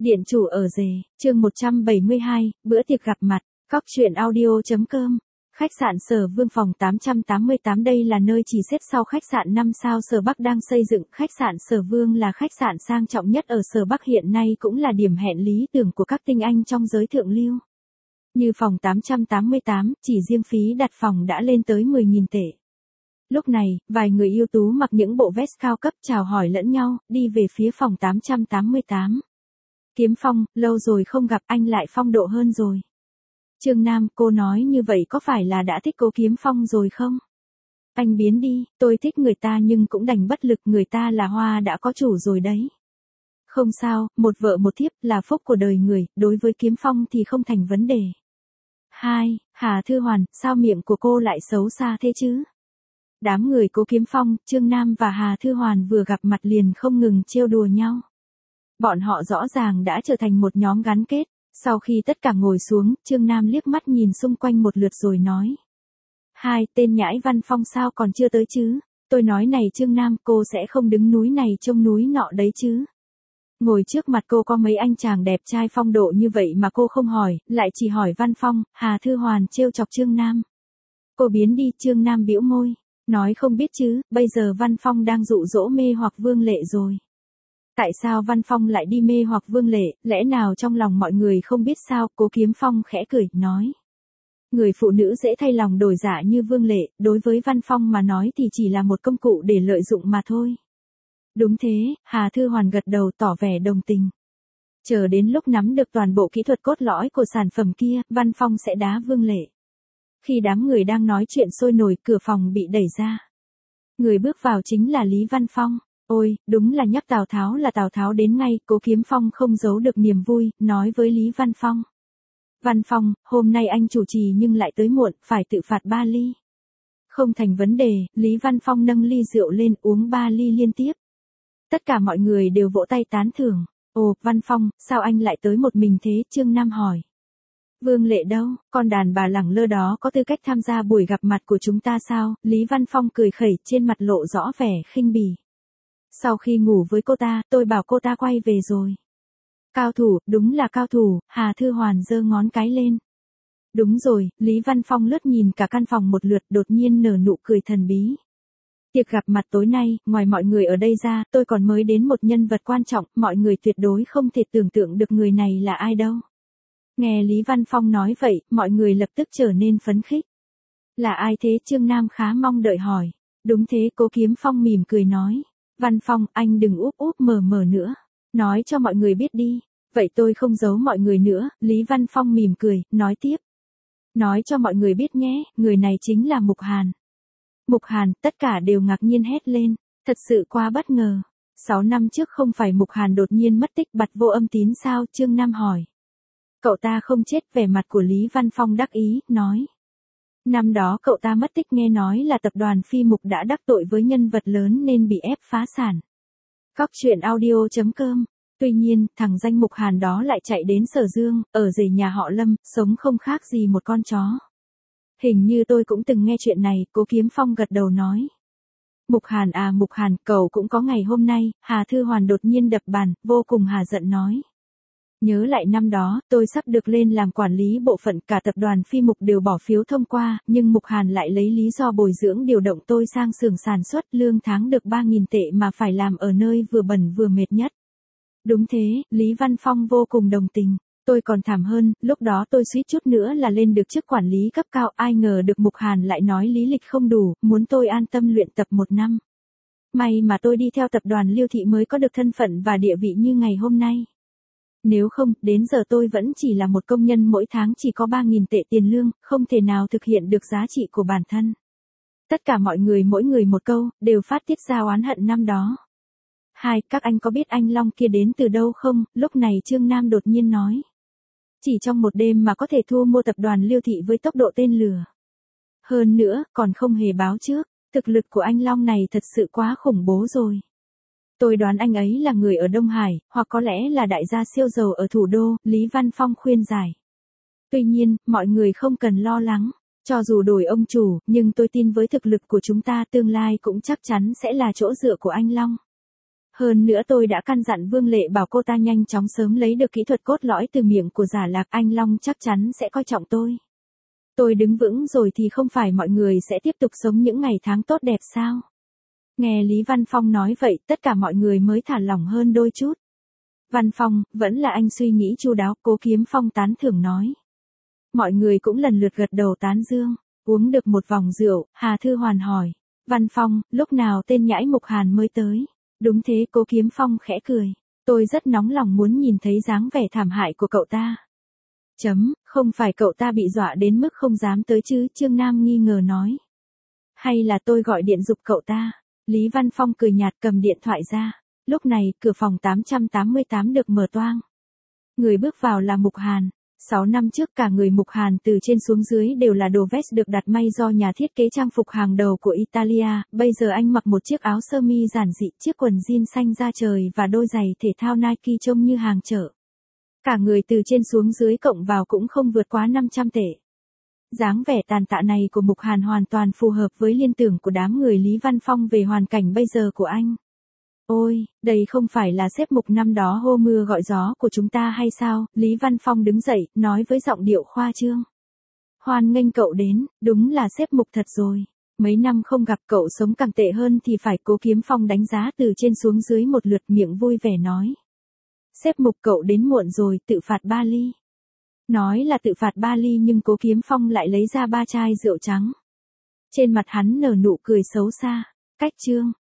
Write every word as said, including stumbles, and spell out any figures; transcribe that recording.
Điện chủ ở rể, chương một trăm bảy mươi hai, bữa tiệc gặp mặt, Cóc truyện audio.com. Khách sạn Sở Vương phòng tám trăm tám mươi tám đây là nơi chỉ xếp sau khách sạn năm sao Sở Bắc đang xây dựng. Khách sạn Sở Vương là khách sạn sang trọng nhất ở Sở Bắc hiện nay cũng là điểm hẹn lý tưởng của các tinh anh trong giới thượng lưu. Như phòng tám trăm tám mươi tám, chỉ riêng phí đặt phòng đã lên tới mười nghìn tệ. Lúc này, vài người ưu tú mặc những bộ vest cao cấp chào hỏi lẫn nhau, đi về phía phòng tám trăm tám mươi tám. Kiếm Phong, lâu rồi không gặp, anh lại phong độ hơn rồi. Trương Nam, cô nói như vậy có phải là đã thích cô Kiếm Phong rồi không? Anh biến đi, tôi thích người ta nhưng cũng đành bất lực, người ta là hoa đã có chủ rồi đấy. Không sao, một vợ một thiếp là phúc của đời người, đối với Kiếm Phong thì không thành vấn đề. Hai, Hà Thư Hoàn, sao miệng của cô lại xấu xa thế chứ? Đám người cô Kiếm Phong, Trương Nam và Hà Thư Hoàn vừa gặp mặt liền không ngừng trêu đùa nhau. Bọn họ rõ ràng đã trở thành một nhóm gắn kết. Sau khi tất cả ngồi xuống, Trương Nam liếc mắt nhìn xung quanh một lượt rồi nói. Hai, tên nhãi Văn Phong sao còn chưa tới chứ? Tôi nói này Trương Nam, cô sẽ không đứng núi này trông núi nọ đấy chứ? Ngồi trước mặt cô có mấy anh chàng đẹp trai phong độ như vậy mà cô không hỏi, lại chỉ hỏi Văn Phong. Hà Thư Hoàn trêu chọc Trương Nam. Cô biến đi, Trương Nam bĩu môi. Nói không biết chứ, bây giờ Văn Phong đang dụ dỗ mê hoặc Vương Lệ rồi. Tại sao Văn Phong lại đi mê hoặc Vương Lệ, lẽ nào trong lòng mọi người không biết sao? Cố Kiếm Phong khẽ cười, nói. Người phụ nữ dễ thay lòng đổi dạ như Vương Lệ, đối với Văn Phong mà nói thì chỉ là một công cụ để lợi dụng mà thôi. Đúng thế, Hà Thư Hoàn gật đầu tỏ vẻ đồng tình. Chờ đến lúc nắm được toàn bộ kỹ thuật cốt lõi của sản phẩm kia, Văn Phong sẽ đá Vương Lệ. Khi đám người đang nói chuyện sôi nổi, cửa phòng bị đẩy ra. Người bước vào chính là Lý Văn Phong. Ôi, đúng là nhắc Tào Tháo là Tào Tháo đến ngay, Cố Kiếm Phong không giấu được niềm vui, nói với Lý Văn Phong. Văn Phong, hôm nay anh chủ trì nhưng lại tới muộn, phải tự phạt ba ly. Không thành vấn đề, Lý Văn Phong nâng ly rượu lên uống ba ly liên tiếp. Tất cả mọi người đều vỗ tay tán thưởng. Ồ, Văn Phong, sao anh lại tới một mình thế? Trương Nam hỏi. Vương Lệ đâu, con đàn bà lẳng lơ đó có tư cách tham gia buổi gặp mặt của chúng ta sao? Lý Văn Phong cười khẩy, trên mặt lộ rõ vẻ khinh bỉ. Sau khi ngủ với cô ta, tôi bảo cô ta quay về rồi. Cao thủ, đúng là cao thủ, Hà Thư Hoàn giơ ngón cái lên. Đúng rồi, Lý Văn Phong lướt nhìn cả căn phòng một lượt, đột nhiên nở nụ cười thần bí. Tiệc gặp mặt tối nay, ngoài mọi người ở đây ra, tôi còn mới đến một nhân vật quan trọng, mọi người tuyệt đối không thể tưởng tượng được người này là ai đâu. Nghe Lý Văn Phong nói vậy, mọi người lập tức trở nên phấn khích. Là ai thế? Trương Nam khá mong đợi hỏi. Đúng thế, Cố Kiếm Phong mỉm cười nói. Văn Phong, anh đừng úp úp mờ mờ nữa. Nói cho mọi người biết đi. Vậy tôi không giấu mọi người nữa, Lý Văn Phong mỉm cười, nói tiếp. Nói cho mọi người biết nhé, người này chính là Mục Hàn. Mục Hàn, tất cả đều ngạc nhiên hét lên. Thật sự quá bất ngờ. Sáu năm trước không phải Mục Hàn đột nhiên mất tích bặt vô âm tín sao? Trương Nam hỏi. Cậu ta không chết, vẻ mặt của Lý Văn Phong đắc ý, nói. Năm đó cậu ta mất tích, nghe nói là tập đoàn Phi Mục đã đắc tội với nhân vật lớn nên bị ép phá sản. Cóc truyện audio.com. Tuy nhiên, thằng danh Mục Hàn đó lại chạy đến Sở Dương, ở rể nhà họ Lâm, sống không khác gì một con chó. Hình như tôi cũng từng nghe chuyện này, Cố Kiếm Phong gật đầu nói. Mục Hàn à Mục Hàn, cậu cũng có ngày hôm nay. Hà Thư Hoàn đột nhiên đập bàn, vô cùng hà giận nói. Nhớ lại năm đó, tôi sắp được lên làm quản lý bộ phận, cả tập đoàn Phi Mục đều bỏ phiếu thông qua, nhưng Mục Hàn lại lấy lý do bồi dưỡng điều động tôi sang xưởng sản xuất, lương tháng được ba nghìn tệ mà phải làm ở nơi vừa bẩn vừa mệt nhất. Đúng thế, Lý Văn Phong vô cùng đồng tình. Tôi còn thảm hơn, lúc đó tôi suýt chút nữa là lên được chức quản lý cấp cao, ai ngờ được Mục Hàn lại nói lý lịch không đủ, muốn tôi an tâm luyện tập một năm. May mà tôi đi theo tập đoàn Liêu Thị mới có được thân phận và địa vị như ngày hôm nay. Nếu không, đến giờ tôi vẫn chỉ là một công nhân mỗi tháng chỉ có ba nghìn tệ tiền lương, không thể nào thực hiện được giá trị của bản thân. Tất cả mọi người mỗi người một câu, đều phát tiết ra oán hận năm đó. Hai, các anh có biết anh Long kia đến từ đâu không? Lúc này Trương Nam đột nhiên nói. Chỉ trong một đêm mà có thể thu mua tập đoàn Liêu Thị với tốc độ tên lửa. Hơn nữa, còn không hề báo trước, thực lực của anh Long này thật sự quá khủng bố rồi. Tôi đoán anh ấy là người ở Đông Hải, hoặc có lẽ là đại gia siêu giàu ở thủ đô, Lý Văn Phong khuyên giải. Tuy nhiên, mọi người không cần lo lắng. Cho dù đổi ông chủ, nhưng tôi tin với thực lực của chúng ta tương lai cũng chắc chắn sẽ là chỗ dựa của anh Long. Hơn nữa tôi đã căn dặn Vương Lệ bảo cô ta nhanh chóng sớm lấy được kỹ thuật cốt lõi từ miệng của Giả Lạc, anh Long chắc chắn sẽ coi trọng tôi. Tôi đứng vững rồi thì không phải mọi người sẽ tiếp tục sống những ngày tháng tốt đẹp sao? Nghe Lý Văn Phong nói vậy, tất cả mọi người mới thả lỏng hơn đôi chút. Văn Phong, vẫn là anh suy nghĩ chu đáo, Cố Kiếm Phong tán thưởng nói. Mọi người cũng lần lượt gật đầu tán dương. Uống được một vòng rượu, Hà Thư Hoàn hỏi. Văn Phong, lúc nào tên nhãi Mục Hàn mới tới? Đúng thế, Cố Kiếm Phong khẽ cười. Tôi rất nóng lòng muốn nhìn thấy dáng vẻ thảm hại của cậu ta. Chấm, không phải cậu ta bị dọa đến mức không dám tới chứ, Trương Nam nghi ngờ nói. Hay là tôi gọi điện giục cậu ta? Lý Văn Phong cười nhạt cầm điện thoại ra. Lúc này, cửa phòng tám trăm tám mươi tám được mở toang. Người bước vào là Mục Hàn. Sáu năm trước cả người Mục Hàn từ trên xuống dưới đều là đồ vest được đặt may do nhà thiết kế trang phục hàng đầu của Italia, bây giờ anh mặc một chiếc áo sơ mi giản dị, chiếc quần jean xanh da trời và đôi giày thể thao Nike trông như hàng chợ. Cả người từ trên xuống dưới cộng vào cũng không vượt quá năm trăm tệ. Dáng vẻ tàn tạ này của Mục Hàn hoàn toàn phù hợp với liên tưởng của đám người Lý Văn Phong về hoàn cảnh bây giờ của anh. Ôi, đây không phải là sếp Mục năm đó hô mưa gọi gió của chúng ta hay sao? Lý Văn Phong đứng dậy, nói với giọng điệu khoa trương. Hoan nghênh cậu đến, đúng là sếp Mục thật rồi. Mấy năm không gặp cậu sống càng tệ hơn thì phải. Cố Kiếm Phong đánh giá từ trên xuống dưới một lượt, miệng vui vẻ nói. Sếp Mục cậu đến muộn rồi, tự phạt ba ly. Nói là tự phạt ba ly nhưng Cố Kiếm Phong lại lấy ra ba chai rượu trắng. Trên mặt hắn nở nụ cười xấu xa. Cách chương.